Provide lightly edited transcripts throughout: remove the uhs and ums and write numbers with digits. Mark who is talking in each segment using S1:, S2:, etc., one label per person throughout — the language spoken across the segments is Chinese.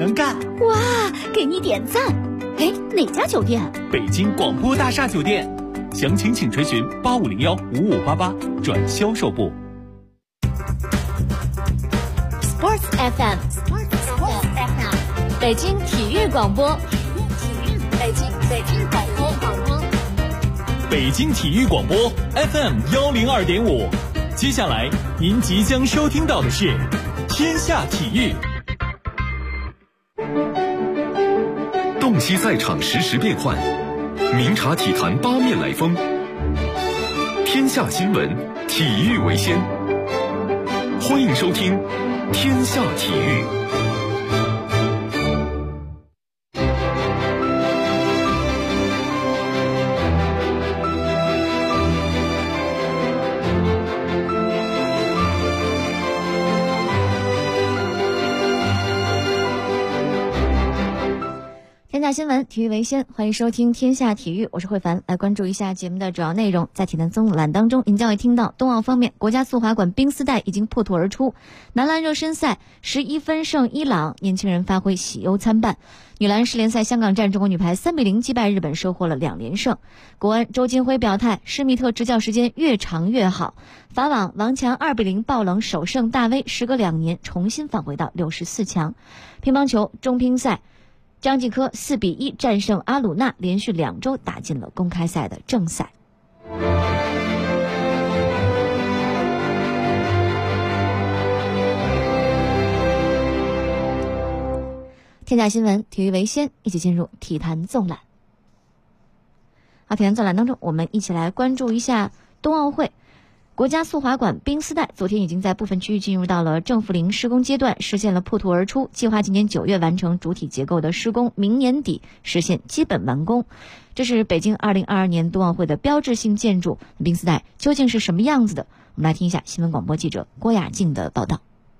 S1: 能干。
S2: 哇，给你点赞。哎，哪家酒店？
S1: 北京广播大厦酒店。详情请垂询85015588转销售部。
S2: Sports FM， 北京体育广播，北京广播，
S1: 北京体育广播 FM102.5。接下来您即将收听到的是天下体育。
S3: 洞悉赛场实时变幻，明察体坛八面来风。天下新闻，体育为先。欢迎收听天下体育。
S4: 天下新闻，体育为先，欢迎收听天下体育，我是慧凡。来关注一下节目的主要内容。在体坛综览当中，您将会听到冬奥方面，国家速滑馆冰丝带已经破土而出，男篮热身赛11分胜伊朗，年轻人发挥喜忧参半。女篮世联赛香港站，中国女排3-0击败日本，收获了2连胜。国安周金辉表态，施密特执教时间越长越好。法网王强2-0爆冷首胜大威，时隔2年重新返回到64强。乒乓球中乒赛，张继科4-1战胜阿鲁纳，连续2周打进了公开赛的正赛。天下新闻，体育为先，一起进入体坛纵览。好，体坛纵览当中，我们一起来关注一下冬奥会。国家速滑馆冰丝带昨天已经在部分区域进入到了正负零施工阶段，实现了破土而出，计划今年9月完成主体结构的施工，明年底实现基本完工。这是北京2022年冬奥会的标志性建筑，冰丝带究竟是什么样子的？我们来听一下新闻广播记者郭雅静的报道。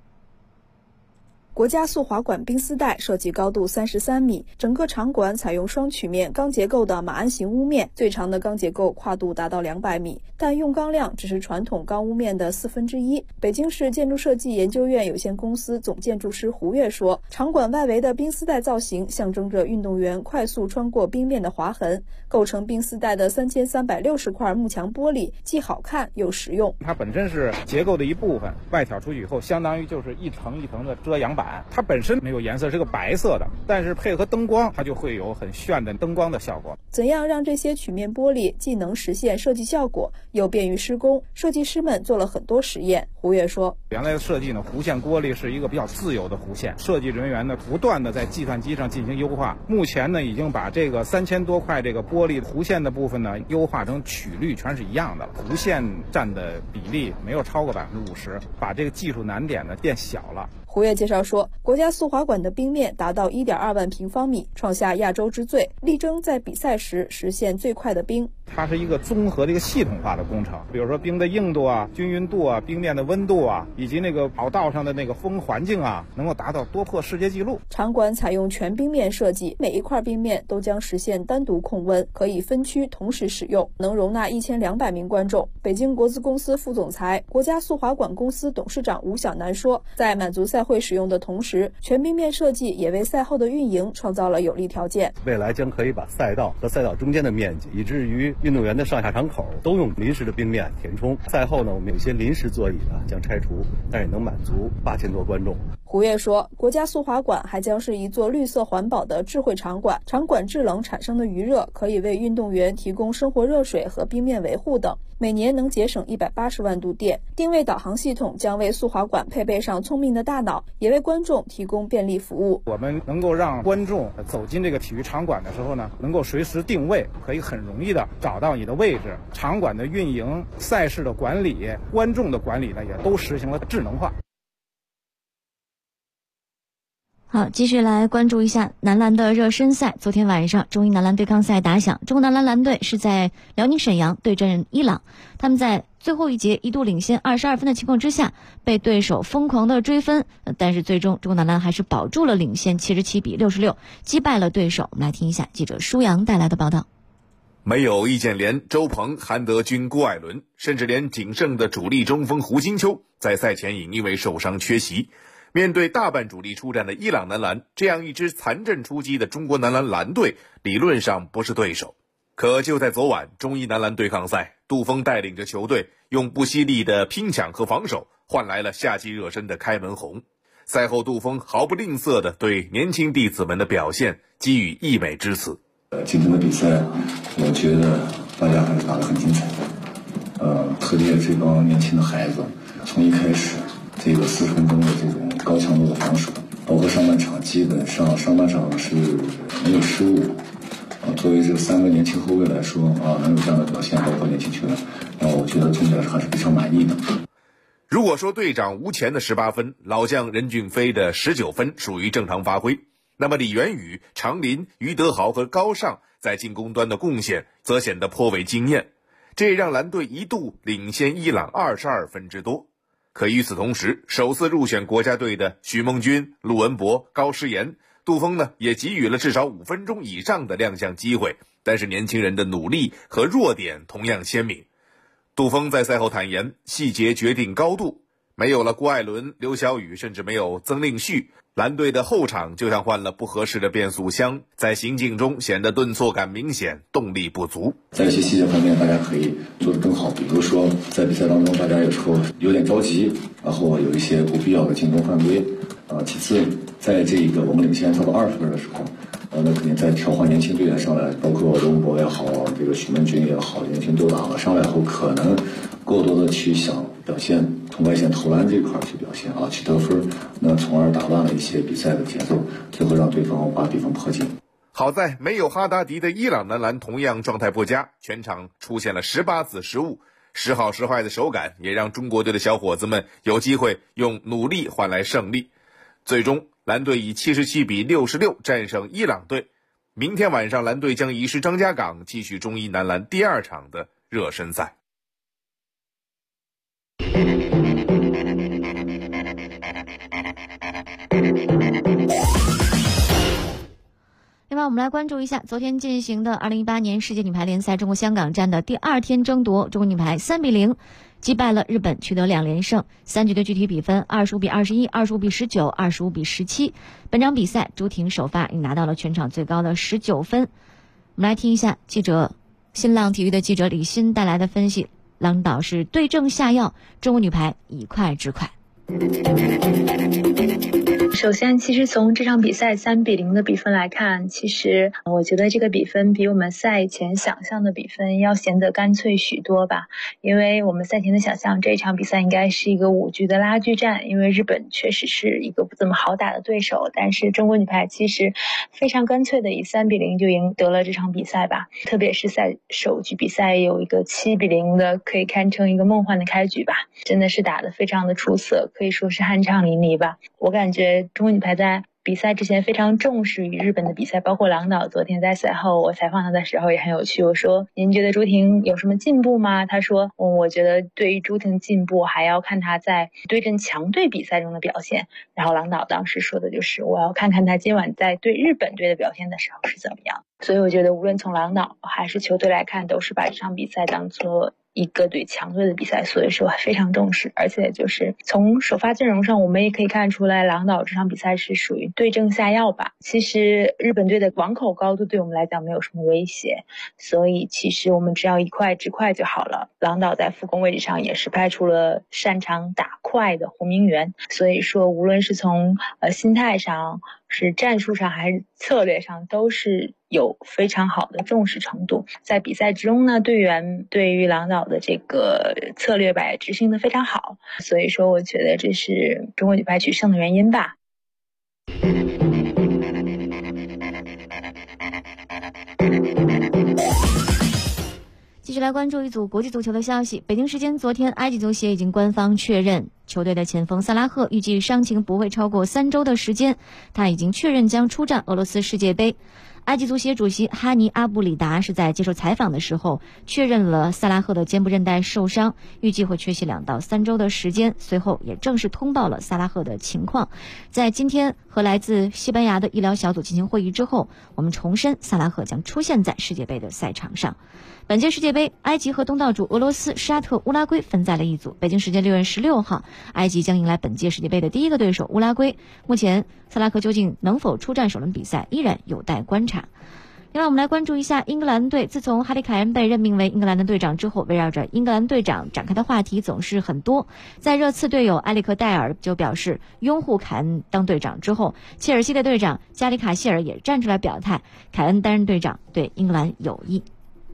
S5: 国家速滑馆冰丝带设计高度33米，整个场馆采用双曲面钢结构的马鞍形屋面，最长的钢结构跨度达到200米，但用钢量只是传统钢屋面的1/4。北京市建筑设计研究院有限公司总建筑师胡越说，场馆外围的冰丝带造型象征着运动员快速穿过冰面的划痕，构成冰丝带的3360块幕墙玻璃既好看又实用。
S6: 它本身是结构的一部分，外挑出去以后相当于就是一层一层的遮阳板，它本身没有颜色，是个白色的，但是配合灯光，它就会有很炫的灯光的效果。
S5: 怎样让这些曲面玻璃既能实现设计效果，又便于施工？设计师们做了很多实验。胡越说，
S6: 原来的设计呢，弧线玻璃是一个比较自由的弧线，设计人员呢不断的在计算机上进行优化。目前呢，已经把这个3000多块这个玻璃弧线的部分呢，优化成曲率全是一样的，弧线占的比例没有超过50%，把这个技术难点呢变小了。
S5: 胡越介绍说，国家速滑馆的冰面达到1.2万平方米，创下亚洲之最，力争在比赛时实现最快的冰。
S6: 它是一个综合的一个系统化的工程，比如说冰的硬度啊、均匀度啊、冰面的温度啊，以及那个跑道上的那个风环境啊，能够达到多破世界纪录。
S5: 场馆采用全冰面设计，每一块冰面都将实现单独控温，可以分区同时使用，能容纳1200名观众。北京国资公司副总裁、国家速滑馆公司董事长吴晓南说，在满足赛会使用的同时，全冰面设计也为赛后的运营创造了有利条件。
S7: 未来将可以把赛道和赛道中间的面积，以至于运动员的上下场口都用临时的冰面填充。赛后呢，我们有一些临时座椅呢将拆除，但也能满足8000多观众。
S5: 胡越说，国家速滑馆还将是一座绿色环保的智慧场馆，场馆制冷产生的余热可以为运动员提供生活热水和冰面维护等，每年能节省180万度电。定位导航系统将为速滑馆配备上聪明的大脑，也为观众提供便利服务。
S6: 我们能够让观众走进这个体育场馆的时候呢，能够随时定位，可以很容易的找到你的位置。场馆的运营、赛事的管理、观众的管理呢，也都实行了智能化。
S4: 好，继续来关注一下男篮的热身赛。昨天晚上，中英男篮对抗赛打响，中国男篮篮队是在辽宁沈阳对阵伊朗。他们在最后一节一度领先22分的情况之下，被对手疯狂的追分，但是最终中国男篮还是保住了领先，77-66击败了对手。我们来听一下记者舒阳带来的报道。
S8: 没有易建联、周鹏、韩德君、郭艾伦，甚至连仅剩的主力中锋胡金秋在赛前已因为受伤缺席。 面对大半主力出战的伊朗男篮，这样一支残阵出击的中国男篮蓝队理论上不是对手。可就在昨晚中伊男篮对抗赛，杜锋带领着球队用不犀利的拼抢和防守换来了夏季热身的开门红。赛后杜锋毫不吝啬地对年轻弟子们的表现给予溢美之词。
S9: 今天的比赛我觉得大家还是打得很精彩，特别这帮年轻的孩子从一开始这个40分钟的这种高强度的防守，包括上半场基本上是没有失误。作为这3个年轻后卫来说能有这样的表现，包括年轻球员，让我觉得总体来说还是非常满意的。
S8: 如果说队长吴前的18分，老将任骏飞的19分属于正常发挥，那么李源宇、常林、于德豪和高尚在进攻端的贡献则显得颇为惊艳，这也让蓝队一度领先伊朗22分之多。可与此同时，首次入选国家队的许梦君、陆文博、高诗岩，杜锋呢也给予了至少5分钟以上的亮相机会，但是年轻人的努力和弱点同样鲜明。杜锋在赛后坦言，细节决定高度，没有了郭艾伦、刘晓宇，甚至没有曾令旭，蓝队的后场就像换了不合适的变速箱，在行进中显得顿挫感明显，动力不足。
S9: 在一些细节方面大家可以做得更好，比如说在比赛当中大家有时候有点着急，然后有一些不必要的进攻犯规。其次在这个我们领先超过20分的时候，那肯定在调换年轻队员上来，包括罗文博也好，这个许梦君也好，年轻队长上来后可能过多的去想表现，从外线投篮这块去表现去得分，那从而打乱了一些比赛的节奏，最后让对方把比分迫近。
S8: 好在没有哈达迪的伊朗男篮同样状态不佳，全场出现了18次失误，时好时坏的手感也让中国队的小伙子们有机会用努力换来胜利。最终蓝队以77比66战胜伊朗队。明天晚上蓝队将移师张家港继续中伊男篮第2场的热身赛。
S4: 另外我们来关注一下昨天进行的2018年世界女排联赛中国香港站的第2天争夺，中国女排3比0击败了日本，取得2连胜，3局的具体比分25比21、25比19、25比17。本场比赛朱婷首发已拿到了全场最高的19分。我们来听一下新浪体育的记者李欣带来的分析，郎导是对症下药，中国女排以快制快。
S10: 首先，其实从这场比赛3比0的比分来看，其实我觉得这个比分比我们赛前想象的比分要显得干脆许多吧。因为我们赛前的想象，这场比赛应该是一个5局的拉锯战，因为日本确实是一个不怎么好打的对手，但是中国女排其实非常干脆的以3比0就赢得了这场比赛吧。特别是在首局比赛有一个7比0的，可以堪称一个梦幻的开局吧，真的是打得非常的出色，可以说是酣畅淋漓吧。我感觉中国女排在比赛之前非常重视与日本的比赛，包括郎导昨天在赛后我采访他的时候也很有趣，我说您觉得朱婷有什么进步吗？他说我觉得对于朱婷进步还要看她在对阵强队比赛中的表现，然后郎导当时说的就是我要看看她今晚在对日本队的表现的时候是怎么样。所以我觉得无论从郎导还是球队来看，都是把这场比赛当作一个对强队的比赛，所以说非常重视。而且就是从首发阵容上我们也可以看出来，郎导这场比赛是属于对症下药吧。其实日本队的网口高度对我们来讲没有什么威胁，所以其实我们只要以快制快就好了。郎导在副攻位置上也是派出了擅长打快的胡明元，所以说无论是从心态上是战术上还是策略上都是有非常好的重视程度。在比赛之中呢，队员对于郎导的这个策略吧也执行得非常好，所以说我觉得这是中国女排取胜的原因吧。
S4: 继续来关注一组国际足球的消息。北京时间昨天，埃及足协已经官方确认，球队的前锋萨拉赫预计伤情不会超过3周的时间，他已经确认将出战俄罗斯世界杯。 埃及足协主席哈尼阿布里达是在接受采访的时候确认了萨拉赫的肩部韧带受伤，预计会缺席2到3周的时间。随后也正式通报了萨拉赫的情况。在今天和来自西班牙的医疗小组进行会议之后，我们重申萨拉赫将出现在世界杯的赛场上。本届世界杯，埃及和东道主俄罗斯、沙特、乌拉圭分在了一组。北京时间6月16号，埃及将迎来本届世界杯的第一个对手乌拉圭。目前萨拉赫究竟能否出战首轮比赛，依然有待观察。另外，我们来关注一下英格兰队。自从哈里凯恩被任命为英格兰的队长之后，围绕着英格兰队长展开的话题总是很多。在热刺队友埃里克戴尔就表示拥护凯恩当队长之后，切尔西的队长加里卡希尔也站出来表态，凯恩担任队长对英格兰有益。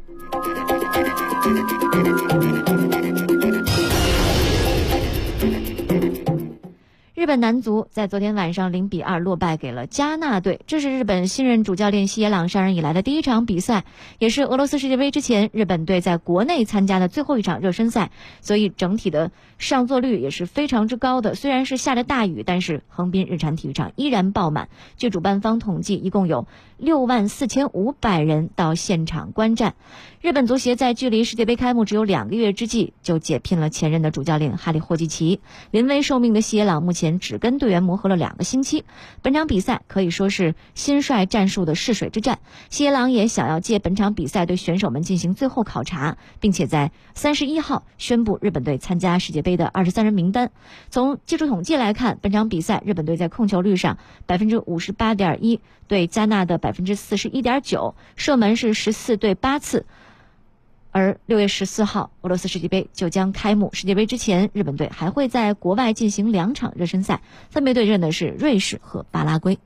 S4: 日本男足在昨天晚上0-2落败给了加纳队，这是日本新任主教练西野朗上任以来的第一场比赛，也是俄罗斯世界杯之前日本队在国内参加的最后一场热身赛，所以整体的上座率也是非常之高的。虽然是下着大雨，但是横滨日产体育场依然爆满。据主办方统计，一共有64500人到现场观战。日本足协在距离世界杯开幕只有2个月之际，就解聘了前任的主教练哈里霍季奇。临危受命的西野朗目前只跟队员磨合了2个星期，本场比赛可以说是新帅战术的试水之战。西野朗也想要借本场比赛对选手们进行最后考察，并且在31号宣布日本队参加世界杯的23人名单。从技术统计来看，本场比赛日本队在控球率上 58.1%， 对加纳的 41.9%， 射门是14对8次。而6月14号，俄罗斯世界杯就将开幕。世界杯之前，日本队还会在国外进行2场热身赛，分别对阵的是瑞士和巴拉圭。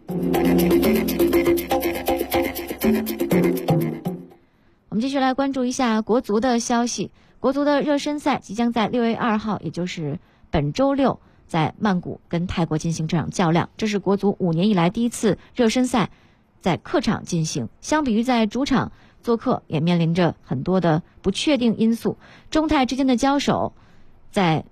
S4: 我们继续来关注一下国足的消息。国足的热身赛即将在6月2号，也就是本周六，在曼谷跟泰国进行这场较量。这是国足5年以来第一次热身赛在客场进行，相比于在主场做客，也面临着很多的不确定因素。中泰之间的交手，在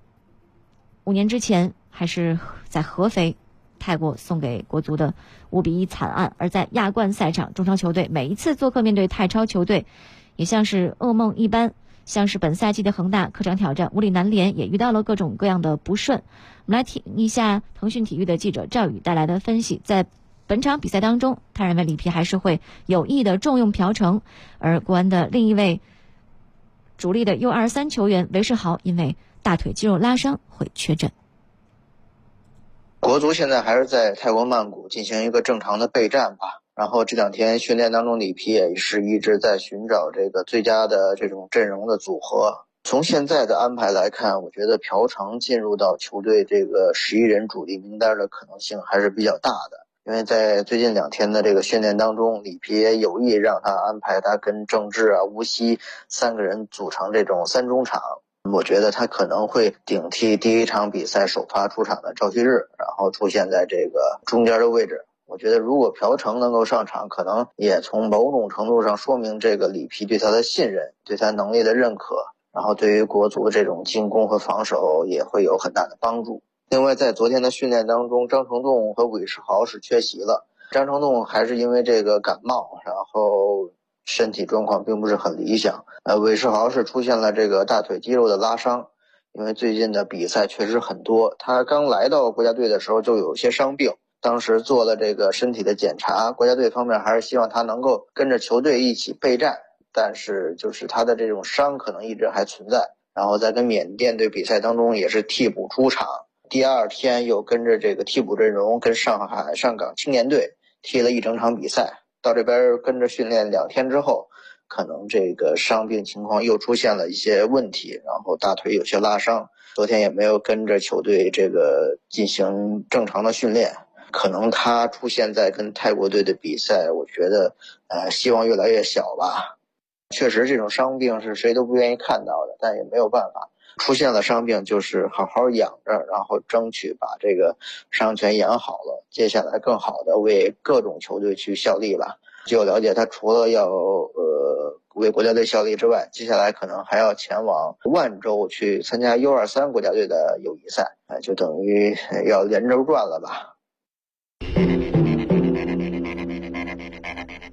S4: 5年之前还是在合肥，泰国送给国足的5-1惨案。而在亚冠赛场，中超球队每一次做客面对泰超球队，也像是噩梦一般。像是本赛季的恒大客场挑战无里南联，也遇到了各种各样的不顺。我们来听一下腾讯体育的记者赵宇带来的分析。在本场比赛当中，他认为里皮还是会有意的重用朴成，而国安的另一位主力的 U23 球员韦世豪因为大腿肌肉拉伤会缺阵。
S11: 国足现在还是在泰国曼谷进行一个正常的备战吧，然后这2天训练当中，里皮也是一直在寻找这个最佳的这种阵容的组合。从现在的安排来看，我觉得朴成进入到球队这个11人主力名单的可能性还是比较大的。因为在最近2天的这个训练当中，里皮也有意让他安排他跟郑智吴曦3个人组成这种3中场。我觉得他可能会顶替第一场比赛首发出场的赵旭日，然后出现在这个中间的位置。我觉得如果朴成能够上场，可能也从某种程度上说明这个里皮对他的信任，对他能力的认可，然后对于国足这种进攻和防守也会有很大的帮助。另外在昨天的训练当中，张成栋和韦世豪是缺席了。张成栋还是因为这个感冒，然后身体状况并不是很理想。韦世豪是出现了这个大腿肌肉的拉伤，因为最近的比赛确实很多，他刚来到国家队的时候就有些伤病，当时做了这个身体的检查，国家队方面还是希望他能够跟着球队一起备战，但是就是他的这种伤可能一直还存在。然后在跟缅甸队比赛当中也是替补出场，第2天又跟着这个替补阵容跟上港青年队踢了1整场比赛，到这边跟着训练2天之后，可能这个伤病情况又出现了一些问题，然后大腿有些拉伤，昨天也没有跟着球队这个进行正常的训练。可能他出现在跟泰国队的比赛，我觉得希望越来越小吧。确实这种伤病是谁都不愿意看到的，但也没有办法，出现了伤病就是好好养着，然后争取把这个伤全养好了，接下来更好的为各种球队去效力吧。据我了解，他除了要为国家队效力之外，接下来可能还要前往万州去参加 U23 国家队的友谊赛，就等于要连轴转了吧。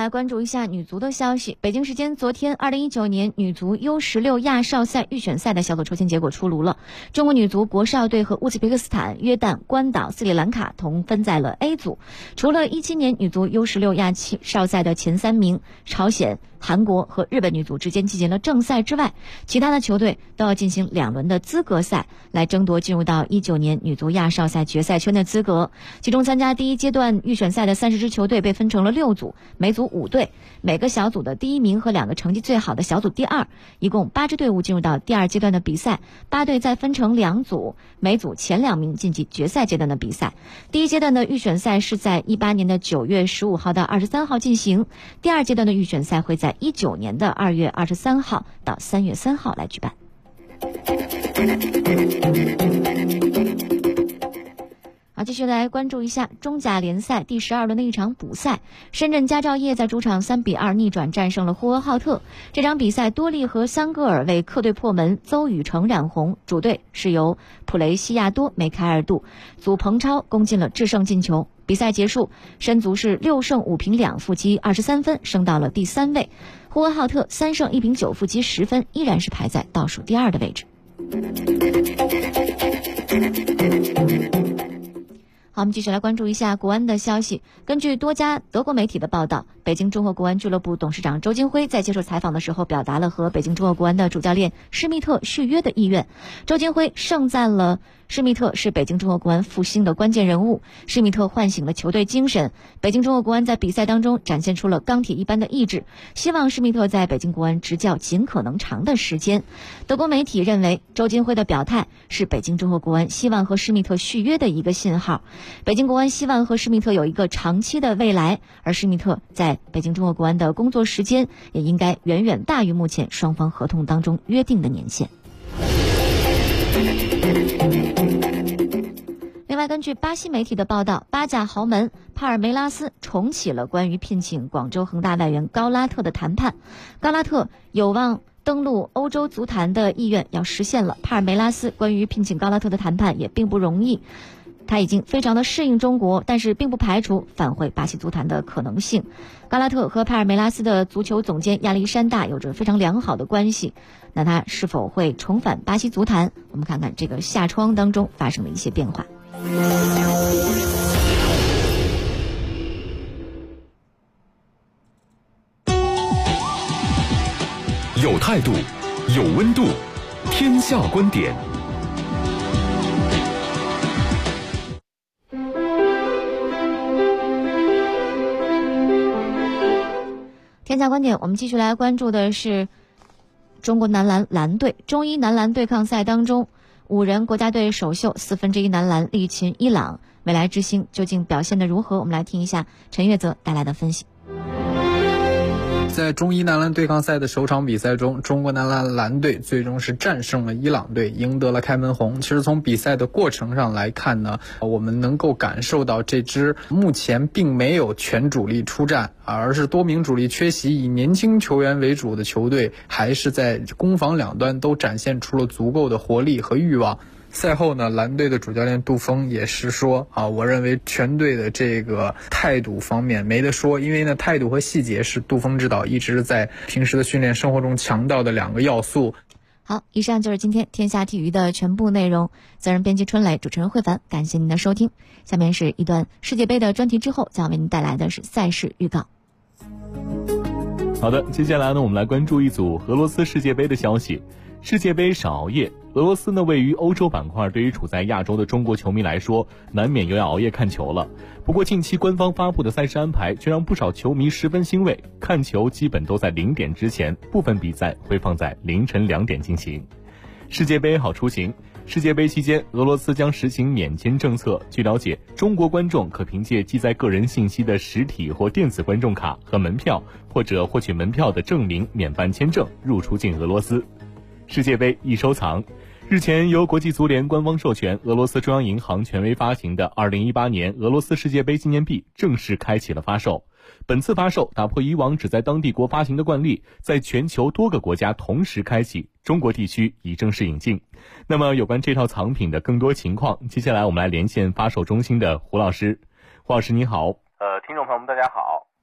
S4: 来关注一下女足的消息。北京时间昨天，2019年女足 U16亚少赛预选赛的小组抽签结果出炉了。中国女足国少队和乌兹别克斯坦、约旦、关岛、斯里兰卡同分在了 A 组。除了17年女足 U16亚少赛的前3名朝鲜、韩国和日本女足之间进行了正赛之外，其他的球队都要进行2轮的资格赛，来争夺进入到19年女足亚少赛决赛圈的资格。其中参加第一阶段预选赛的30支球队被分成了6组，每组5队，每个小组的第1名和2个成绩最好的小组第2，一共8支队伍进入到第2阶段的比赛，8队再分成2组，每组前2名晋级决赛阶段的比赛。第一阶段的预选赛是在18年的9月15号到23号进行，第2阶段的预选赛会在19年的2月23号到3月3号来举办。好，继续来关注一下中甲联赛第12轮的一场补赛，深圳佳兆业在主场3-2逆转战胜了呼和浩特。这场比赛多利和桑戈尔为客队破门，邹宇成染红，主队是由普雷西亚多梅开2度，祖鹏超攻进了制胜进球。比赛结束，申足是6胜5平2负积23分，升到了第3位。呼和浩特3胜1平9负积10分，依然是排在倒数第2的位置。好，我们继续来关注一下国安的消息。根据多家德国媒体的报道，北京中赫国安俱乐部董事长周金辉在接受采访的时候表达了和北京中赫国安的主教练施密特续约的意愿。周金辉盛赞了施密特是北京中赫国安复兴的关键人物，施密特唤醒了球队精神，北京中赫国安在比赛当中展现出了钢铁一般的意志，希望施密特在北京国安执教尽可能长的时间。德国媒体认为周金辉的表态是北京中赫国安希望和施密特续约的一个信号，北京国安希望和施密特有一个长期的未来，而施密特在北京中赫国安的工作时间也应该远远大于目前双方合同当中约定的年限。另外，根据巴西媒体的报道，巴甲豪门帕尔梅拉斯重启了关于聘请广州恒大外援高拉特的谈判，高拉特有望登陆欧洲足坛的意愿要实现了。帕尔梅拉斯关于聘请高拉特的谈判也并不容易，他已经非常的适应中国，但是并不排除返回巴西足坛的可能性。高拉特和帕尔梅拉斯的足球总监亚历山大有着非常良好的关系，那他是否会重返巴西足坛？我们看看这个夏窗当中发生的一些变化。
S3: 有态度，有温度，天下观点。
S4: 天下观点，我们继续来关注的是中国男篮篮队中伊男篮对抗赛当中，5人国家队首秀1/4男篮力擒伊朗，未来之星究竟表现得如何？我们来听一下陈月泽带来的分析。
S12: 在中伊男篮对抗赛的首场比赛中，中国男篮篮队最终是战胜了伊朗队，赢得了开门红。其实从比赛的过程上来看呢，我们能够感受到这支目前并没有全主力出战，而是多名主力缺席，以年轻球员为主的球队，还是在攻防两端都展现出了足够的活力和欲望。赛后呢，蓝队的主教练杜锋也是说我认为全队的这个态度方面没得说，因为呢态度和细节是杜锋指导一直在平时的训练生活中强调的2个要素。
S4: 好，以上就是今天天下体育的全部内容。责任编辑春磊，主持人慧凡，感谢您的收听。下面是一段世界杯的专题之后，将为您带来的是赛事预告。
S1: 好的，接下来呢，我们来关注一组俄罗斯世界杯的消息。世界杯少熬夜，俄罗斯呢位于欧洲板块，对于处在亚洲的中国球迷来说，难免又要熬夜看球了。不过近期官方发布的赛事安排却让不少球迷十分欣慰，看球基本都在0点之前，部分比赛会放在凌晨2点进行。世界杯好出行。世界杯期间，俄罗斯将实行免签政策。据了解，中国观众可凭借记载个人信息的实体或电子观众卡和门票，或者获取门票的证明免办签证入出境俄罗斯。世界杯易收藏。日前，由国际足联官方授权，俄罗斯中央银行权威发行的2018年俄罗斯世界杯纪念币正式开启了发售。本次发售打破以往只在当地国发行的惯例，在全球多个国家同时开启，中国地区已正式引进。那么有关这套藏品的更多情况，接下来我们来连线发售中心的胡老师。胡老师你好。
S13: 听众朋友们大家好。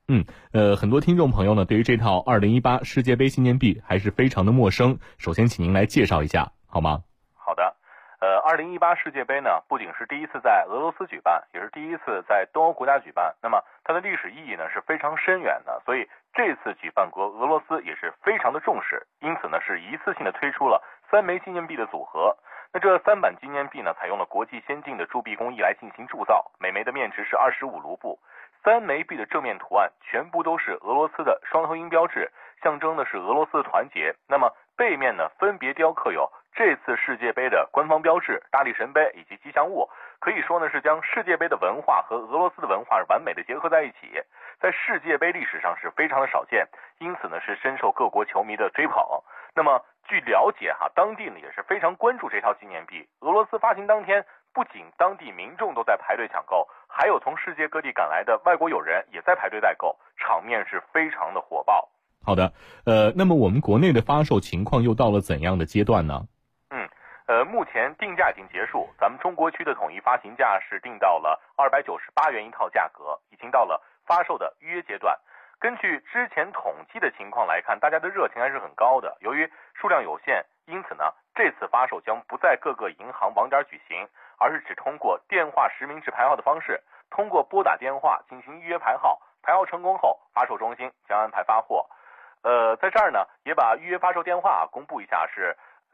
S1: 很多听众朋友呢，对于这套2018世界杯纪念币还是非常的陌生。首先，请您来介绍一下，好吗？
S13: 好的。2018世界杯呢，不仅是第一次在俄罗斯举办，也是第一次在东欧国家举办。那么它的历史意义呢是非常深远的，所以这次举办国俄罗斯也是非常的重视，因此呢是一次性的推出了3枚纪念币的组合。那这3版纪念币呢，采用了国际先进的铸币工艺来进行铸造，每枚的面值是25卢布。3枚币的正面图案全部都是俄罗斯的双头鹰标志，象征的是俄罗斯的团结。那么背面呢，分别雕刻有这次世界杯的官方标志、大力神杯以及吉祥物，可以说呢是将世界杯的文化和俄罗斯的文化完美的结合在一起，在世界杯历史上是非常的少见，因此呢是深受各国球迷的追捧。那么据了解当地呢也是非常关注这套纪念币。俄罗斯发行当天，不仅当地民众都在排队抢购，还有从世界各地赶来的外国友人也在排队代购，场面是非常的火爆。
S1: 好的，那么我们国内的发售情况又到了怎样的阶段呢？
S13: 目前定价已经结束，咱们中国区的统一发行价是定到了298元一套价格，已经到了发售的预约阶段。根据之前统计的情况来看，大家的热情还是很高的。由于数量有限，因此呢，这次发售将不在各个银行网点举行，而是只通过电话实名制排号的方式，通过拨打电话进行预约排号，排号成功后，发售中心将安排发货。在这儿呢，也把预约发售电话公布一下，是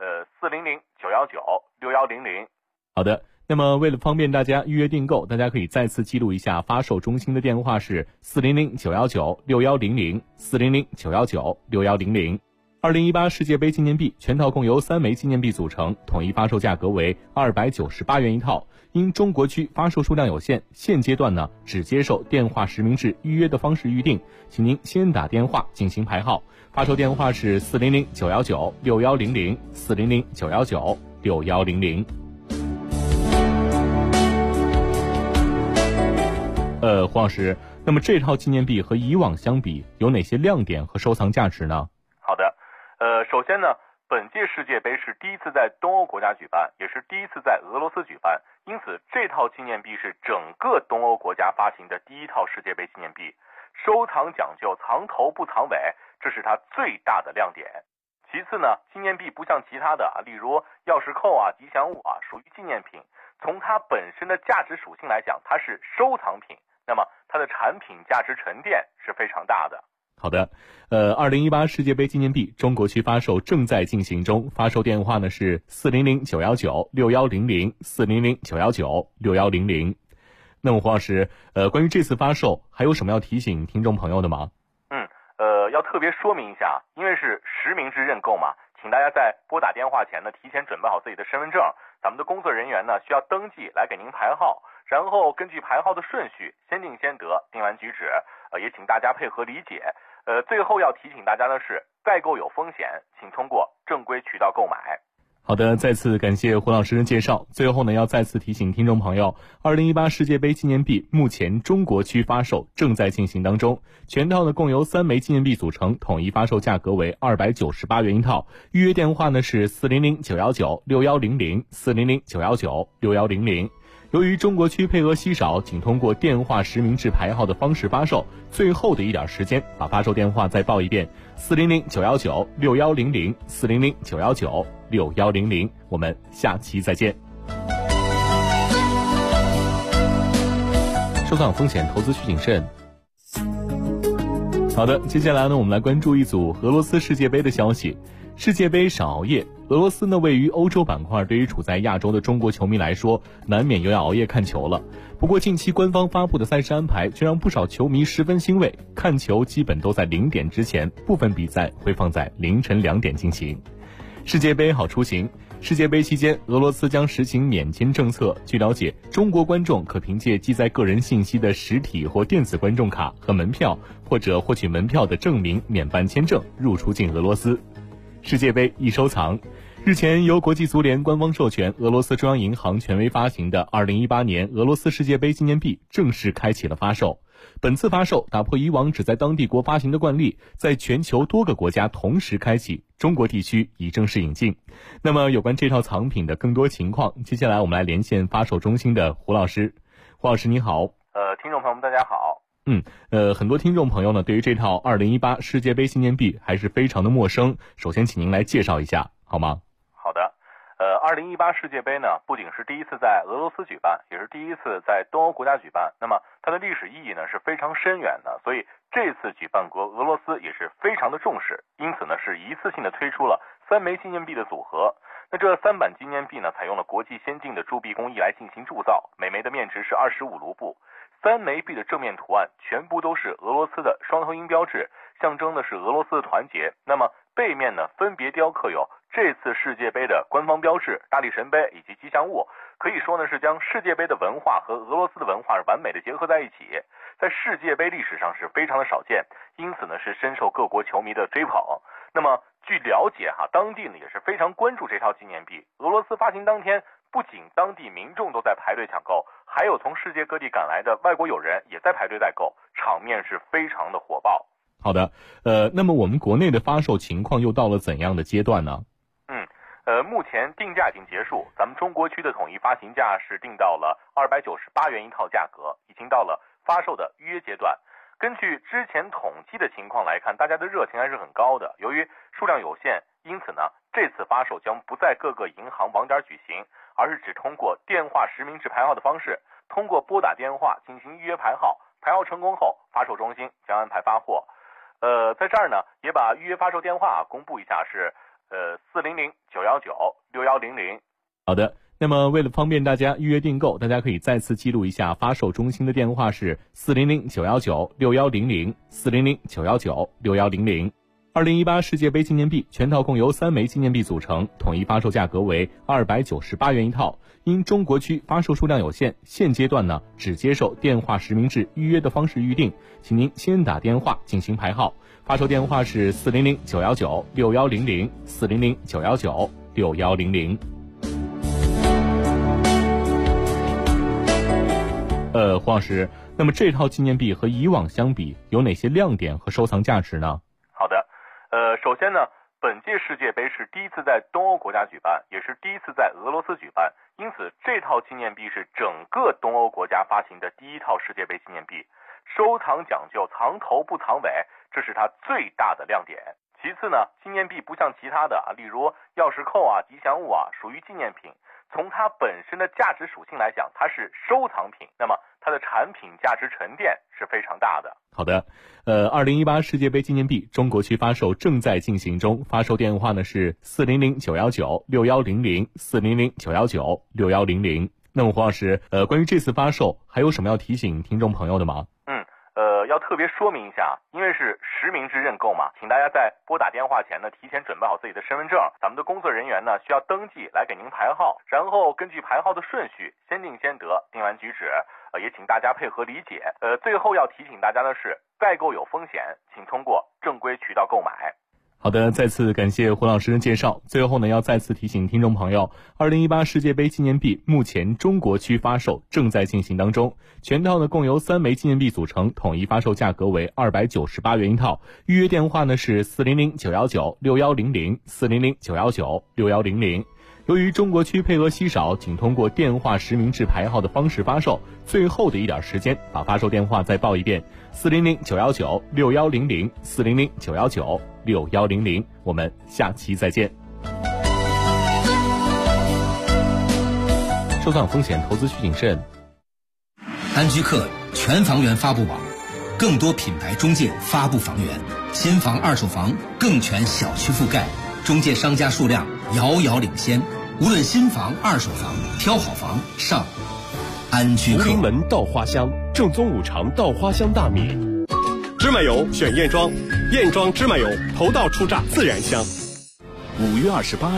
S13: 400-919-6100。
S1: 好的，那么为了方便大家预约订购，大家可以再次记录一下发售中心的电话是400-919-6100 400-919-6100。2018世界杯纪念币全套共由3枚纪念币组成，统一发售价格为298元一套。因中国区发售数量有限，现阶段呢只接受电话实名制预约的方式预定，请您先打电话进行排号。发售电话是400-919-6100 400-919-6100。黄老师，那么这套纪念币和以往相比，有哪些亮点和收藏价值呢？
S13: 好的，首先呢，本届世界杯是第一次在东欧国家举办，也是第一次在俄罗斯举办，因此这套纪念币是整个东欧国家发行的第一套世界杯纪念币，收藏讲究藏头不藏尾，这是它最大的亮点。其次呢，纪念币不像其他的例如钥匙扣吉祥物属于纪念品，从它本身的价值属性来讲，它是收藏品，那么它的产品价值沉淀是非常大的。
S1: 好的，2018世界杯纪念币中国区发售正在进行中，发售电话呢是400-919-6100 400-919-6100。那么黄老师，关于这次发售还有什么要提醒听众朋友的吗？
S13: 要特别说明一下，因为是实名制认购嘛，请大家在拨打电话前呢，提前准备好自己的身份证，咱们的工作人员呢需要登记来给您排号，然后根据排号的顺序先定先得，定完举止，也请大家配合理解。最后要提醒大家的是，代购有风险，请通过正规渠道购买。
S1: 好的，再次感谢胡老师的介绍。最后呢，要再次提醒听众朋友，2018世界杯纪念币目前中国区发售正在进行当中，全套呢共由3枚纪念币组成，统一发售价格为298元一套。预约电话呢是400-919-6100 400-919-6100。由于中国区配额稀少，请通过电话实名制排号的方式发售。最后的一点时间，把发售电话再报一遍：400-919-6100 400-919-6100。我们下期再见。收藏风险，投资需谨慎。好的，接下来呢，我们来关注一组俄罗斯世界杯的消息。世界杯少熬夜，俄罗斯呢位于欧洲板块，对于处在亚洲的中国球迷来说，难免又要熬夜看球了。不过近期官方发布的赛事安排却让不少球迷十分欣慰，看球基本都在0点之前，部分比赛会放在凌晨2点进行。世界杯好出行。世界杯期间，俄罗斯将实行免签政策。据了解，中国观众可凭借记载个人信息的实体或电子观众卡和门票，或者获取门票的证明免办签证入出境俄罗斯。世界杯易收藏。日前，由国际足联官方授权，俄罗斯中央银行权威发行的2018年俄罗斯世界杯纪念币正式开启了发售。本次发售打破以往只在当地国发行的惯例，在全球多个国家同时开启，中国地区已正式引进。那么有关这套藏品的更多情况，接下来我们来连线发售中心的胡老师。胡老师你好。
S13: 听众朋友们大家好。
S1: 很多听众朋友呢，对于这套2018世界杯纪念币还是非常的陌生。首先，请您来介绍一下，好吗？
S13: 好的。2018世界杯呢，不仅是第一次在俄罗斯举办，也是第一次在东欧国家举办。那么它的历史意义呢是非常深远的，所以这次举办国俄罗斯也是非常的重视，因此呢是一次性的推出了3枚纪念币的组合。那这3版纪念币呢，采用了国际先进的铸币工艺来进行铸造，每枚的面值是25卢布。3枚币的正面图案全部都是俄罗斯的双头鹰标志，象征的是俄罗斯的团结。那么背面呢，分别雕刻有这次世界杯的官方标志、大力神杯以及吉祥物，可以说呢是将世界杯的文化和俄罗斯的文化完美的结合在一起，在世界杯历史上是非常的少见，因此呢是深受各国球迷的追捧。那么据了解当地呢也是非常关注这套纪念币。俄罗斯发行当天，不仅当地民众都在排队抢购，还有从世界各地赶来的外国友人也在排队代购，场面是非常的火爆。
S1: 好的，那么我们国内的发售情况又到了怎样的阶段呢？
S13: 目前定价已经结束，咱们中国区的统一发行价是定到了298元一套价格，已经到了发售的预约阶段。根据之前统计的情况来看，大家的热情还是很高的。由于数量有限，因此呢，这次发售将不在各个银行网点举行，而是只通过电话实名制排号的方式，通过拨打电话进行预约排号，排号成功后，发售中心将安排发货。在这儿呢，也把预约发售电话公布一下，是400-919-6100。
S1: 好的，那么为了方便大家预约订购，大家可以再次记录一下发售中心的电话是400-919-6100 400-919-6100。2018世界杯纪念币全套共由3枚纪念币组成，统一发售价格为298元一套。因中国区发售数量有限，现阶段呢只接受电话实名制预约的方式预定，请您先打电话进行排号。发售电话是400-919-6100 400-919-6100。黄老师，那么这套纪念币和以往相比，有哪些亮点和收藏价值呢？
S13: 好的，首先呢，本届世界杯是第一次在东欧国家举办，也是第一次在俄罗斯举办，因此这套纪念币是整个东欧国家发行的第一套世界杯纪念币。收藏讲究藏头不藏尾，这是它最大的亮点。其次呢，纪念币不像其他的例如钥匙扣吉祥物属于纪念品，从它本身的价值属性来讲，它是收藏品，那么它的产品价值沉淀是非常大的。
S1: 好的，2018世界杯纪念币中国区发售正在进行中，发售电话呢是400-919-6100 400-919-6100。那么黄老师，关于这次发售还有什么要提醒听众朋友的吗？
S13: 要特别说明一下，因为是实名制认购嘛，请大家在拨打电话前呢，提前准备好自己的身份证，咱们的工作人员呢需要登记来给您排号，然后根据排号的顺序，先定先得，定完举止，也请大家配合理解。最后要提醒大家的是，代购有风险，请通过正规渠道购买。
S1: 好的，再次感谢胡老师的介绍。最后呢，要再次提醒听众朋友，2018世界杯纪念币目前中国区发售正在进行当中，全套呢共由3枚纪念币组成，统一发售价格为298元一套。预约电话呢是400-919-6100 400-919-6100。由于中国区配额稀少，请通过电话实名制排号的方式发售。最后的一点时间，把发售电话再报一遍：400-919-6100 400-919-6100。我们下期再见。收藏风险，投资需谨慎。
S14: 安居客全房源发布网，更多品牌中介发布房源，新房二手房更全小区覆盖，中介商家数量遥遥领先。无论新房二手房，挑好房上安居客。
S15: 福临门稻花香，正宗五常稻花香大米。芝麻油选燕庄，燕庄芝麻油头道出榨自然香。
S3: 5月28日